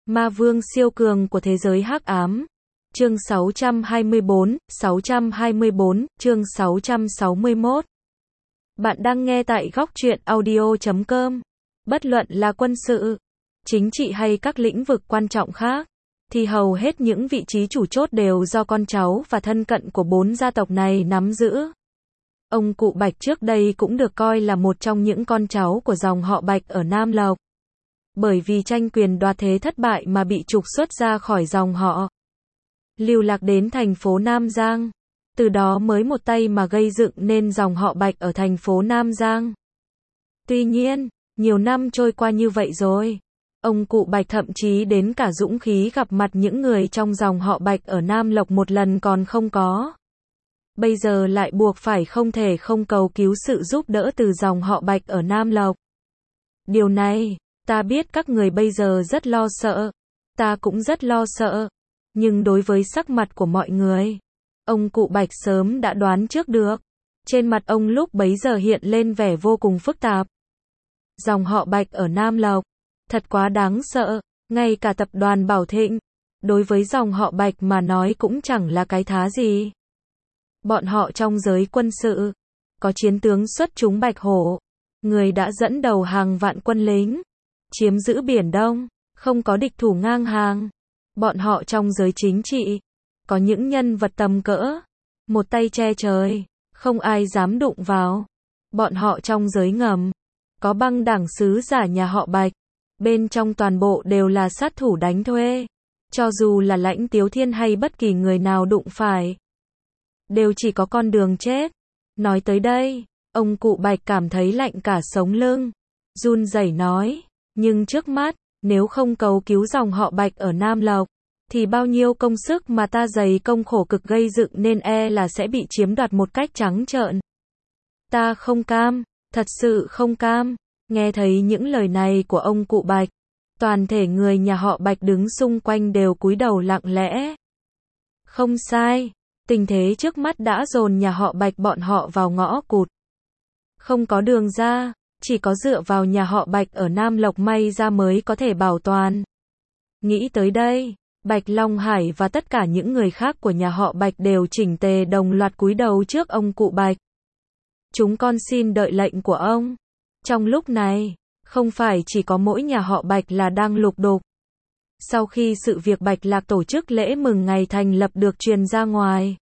Ma vương siêu cường của thế giới hắc ám. Chương 624, chương 661. Bạn đang nghe tại góc truyện audio.com. Bất luận là quân sự, chính trị hay các lĩnh vực quan trọng khác, thì hầu hết những vị trí chủ chốt đều do con cháu và thân cận của 4 gia tộc này nắm giữ. Ông cụ Bạch trước đây cũng được coi là một trong những con cháu của dòng họ Bạch ở Nam Lộc. Bởi vì tranh quyền đoạt thế thất bại mà bị trục xuất ra khỏi dòng họ, lưu lạc đến thành phố Nam Giang. Từ đó mới một tay mà gây dựng nên dòng họ Bạch ở thành phố Nam Giang. Tuy nhiên, nhiều năm trôi qua như vậy rồi, ông cụ Bạch thậm chí đến cả dũng khí gặp mặt những người trong dòng họ Bạch ở Nam Lộc một lần còn không có. Bây giờ lại buộc phải không thể không cầu cứu sự giúp đỡ từ dòng họ Bạch ở Nam Lộc. Điều này, ta biết các người bây giờ rất lo sợ, ta cũng rất lo sợ, nhưng đối với sắc mặt của mọi người, ông cụ Bạch sớm đã đoán trước được. Trên mặt ông lúc bấy giờ hiện lên vẻ vô cùng phức tạp. Dòng họ Bạch ở Nam Lộc, thật quá đáng sợ, ngay cả tập đoàn Bảo Thịnh, đối với dòng họ Bạch mà nói cũng chẳng là cái thá gì. Bọn họ trong giới quân sự, có chiến tướng xuất chúng Bạch Hổ, người đã dẫn đầu hàng vạn quân lính, chiếm giữ Biển Đông, không có địch thủ ngang hàng. Bọn họ trong giới chính trị, có những nhân vật tầm cỡ, một tay che trời, không ai dám đụng vào. Bọn họ trong giới ngầm, có băng đảng sứ giả nhà họ Bạch, bên trong toàn bộ đều là sát thủ đánh thuê. Cho dù là Lãnh Tiếu Thiên hay bất kỳ người nào đụng phải, đều chỉ có con đường chết. Nói tới đây, ông cụ Bạch cảm thấy lạnh cả sống lưng, run rẩy nói, nhưng trước mắt, nếu không cầu cứu dòng họ Bạch ở Nam Lộc, thì bao nhiêu công sức mà ta dày công khổ cực gây dựng nên là sẽ bị chiếm đoạt một cách trắng trợn. Ta không cam, thật sự không cam. Nghe thấy những lời này của ông cụ Bạch, toàn thể người nhà họ Bạch đứng xung quanh đều cúi đầu lặng lẽ. Không sai, tình thế trước mắt đã dồn nhà họ Bạch bọn họ vào ngõ cụt. Không có đường ra, chỉ có dựa vào nhà họ Bạch ở Nam Lộc may ra mới có thể bảo toàn. Nghĩ tới đây, Bạch Long Hải và tất cả những người khác của nhà họ Bạch đều chỉnh tề đồng loạt cúi đầu trước ông cụ Bạch. Chúng con xin đợi lệnh của ông. Trong lúc này, không phải chỉ có mỗi nhà họ Bạch là đang lục đục. Sau khi sự việc Bạch Lạc tổ chức lễ mừng ngày thành lập được truyền ra ngoài,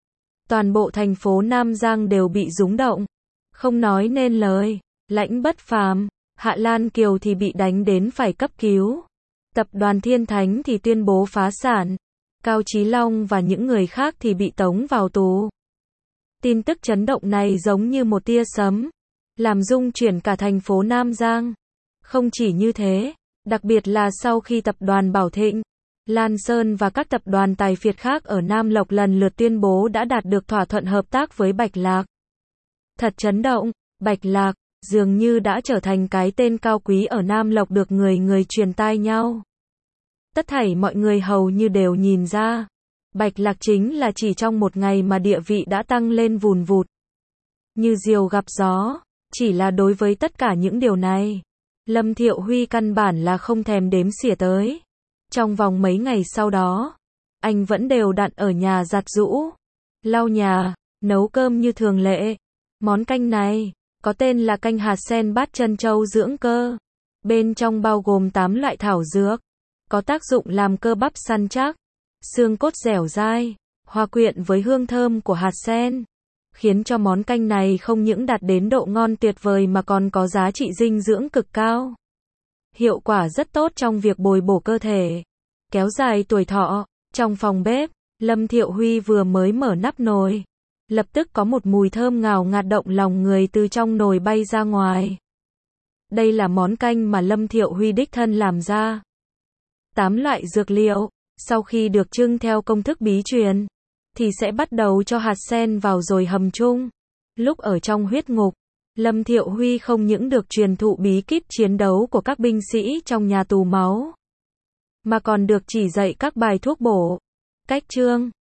toàn bộ thành phố Nam Giang đều bị rúng động, không nói nên lời. Lãnh Bất Phàm, Hạ Lan Kiều thì bị đánh đến phải cấp cứu. Tập đoàn Thiên Thánh thì tuyên bố phá sản. Cao Chí Long và những người khác thì bị tống vào tù. Tin tức chấn động này giống như một tia sấm, làm rung chuyển cả thành phố Nam Giang. Không chỉ như thế, đặc biệt là sau khi tập đoàn Bảo Thịnh, Lan Sơn và các tập đoàn tài phiệt khác ở Nam Lộc lần lượt tuyên bố đã đạt được thỏa thuận hợp tác với Bạch Lạc. Thật chấn động, Bạch Lạc dường như đã trở thành cái tên cao quý ở Nam Lộc được người người truyền tai nhau. Tất thảy mọi người hầu như đều nhìn ra, Bạch Lạc chính là chỉ trong một ngày mà địa vị đã tăng lên vùn vụt, như diều gặp gió. Chỉ là đối với tất cả những điều này, Lâm Thiệu Huy căn bản là không thèm đếm xỉa tới. Trong vòng mấy ngày sau đó, anh vẫn đều đặn ở nhà giặt giũ, lau nhà, nấu cơm như thường lệ. Món canh này có tên là canh hạt sen bát chân châu dưỡng cơ. Bên trong bao gồm 8 loại thảo dược, có tác dụng làm cơ bắp săn chắc, xương cốt dẻo dai, hòa quyện với hương thơm của hạt sen, khiến cho món canh này không những đạt đến độ ngon tuyệt vời mà còn có giá trị dinh dưỡng cực cao. Hiệu quả rất tốt trong việc bồi bổ cơ thể, kéo dài tuổi thọ. Trong phòng bếp, Lâm Thiệu Huy vừa mới mở nắp nồi, lập tức có một mùi thơm ngào ngạt động lòng người từ trong nồi bay ra ngoài. Đây là món canh mà Lâm Thiệu Huy đích thân làm ra. 8 loại dược liệu, sau khi được trưng theo công thức bí truyền, thì sẽ bắt đầu cho hạt sen vào rồi hầm chung. Lúc ở trong huyết ngục, Lâm Thiệu Huy không những được truyền thụ bí kíp chiến đấu của các binh sĩ trong nhà tù máu, mà còn được chỉ dạy các bài thuốc bổ, cách chương,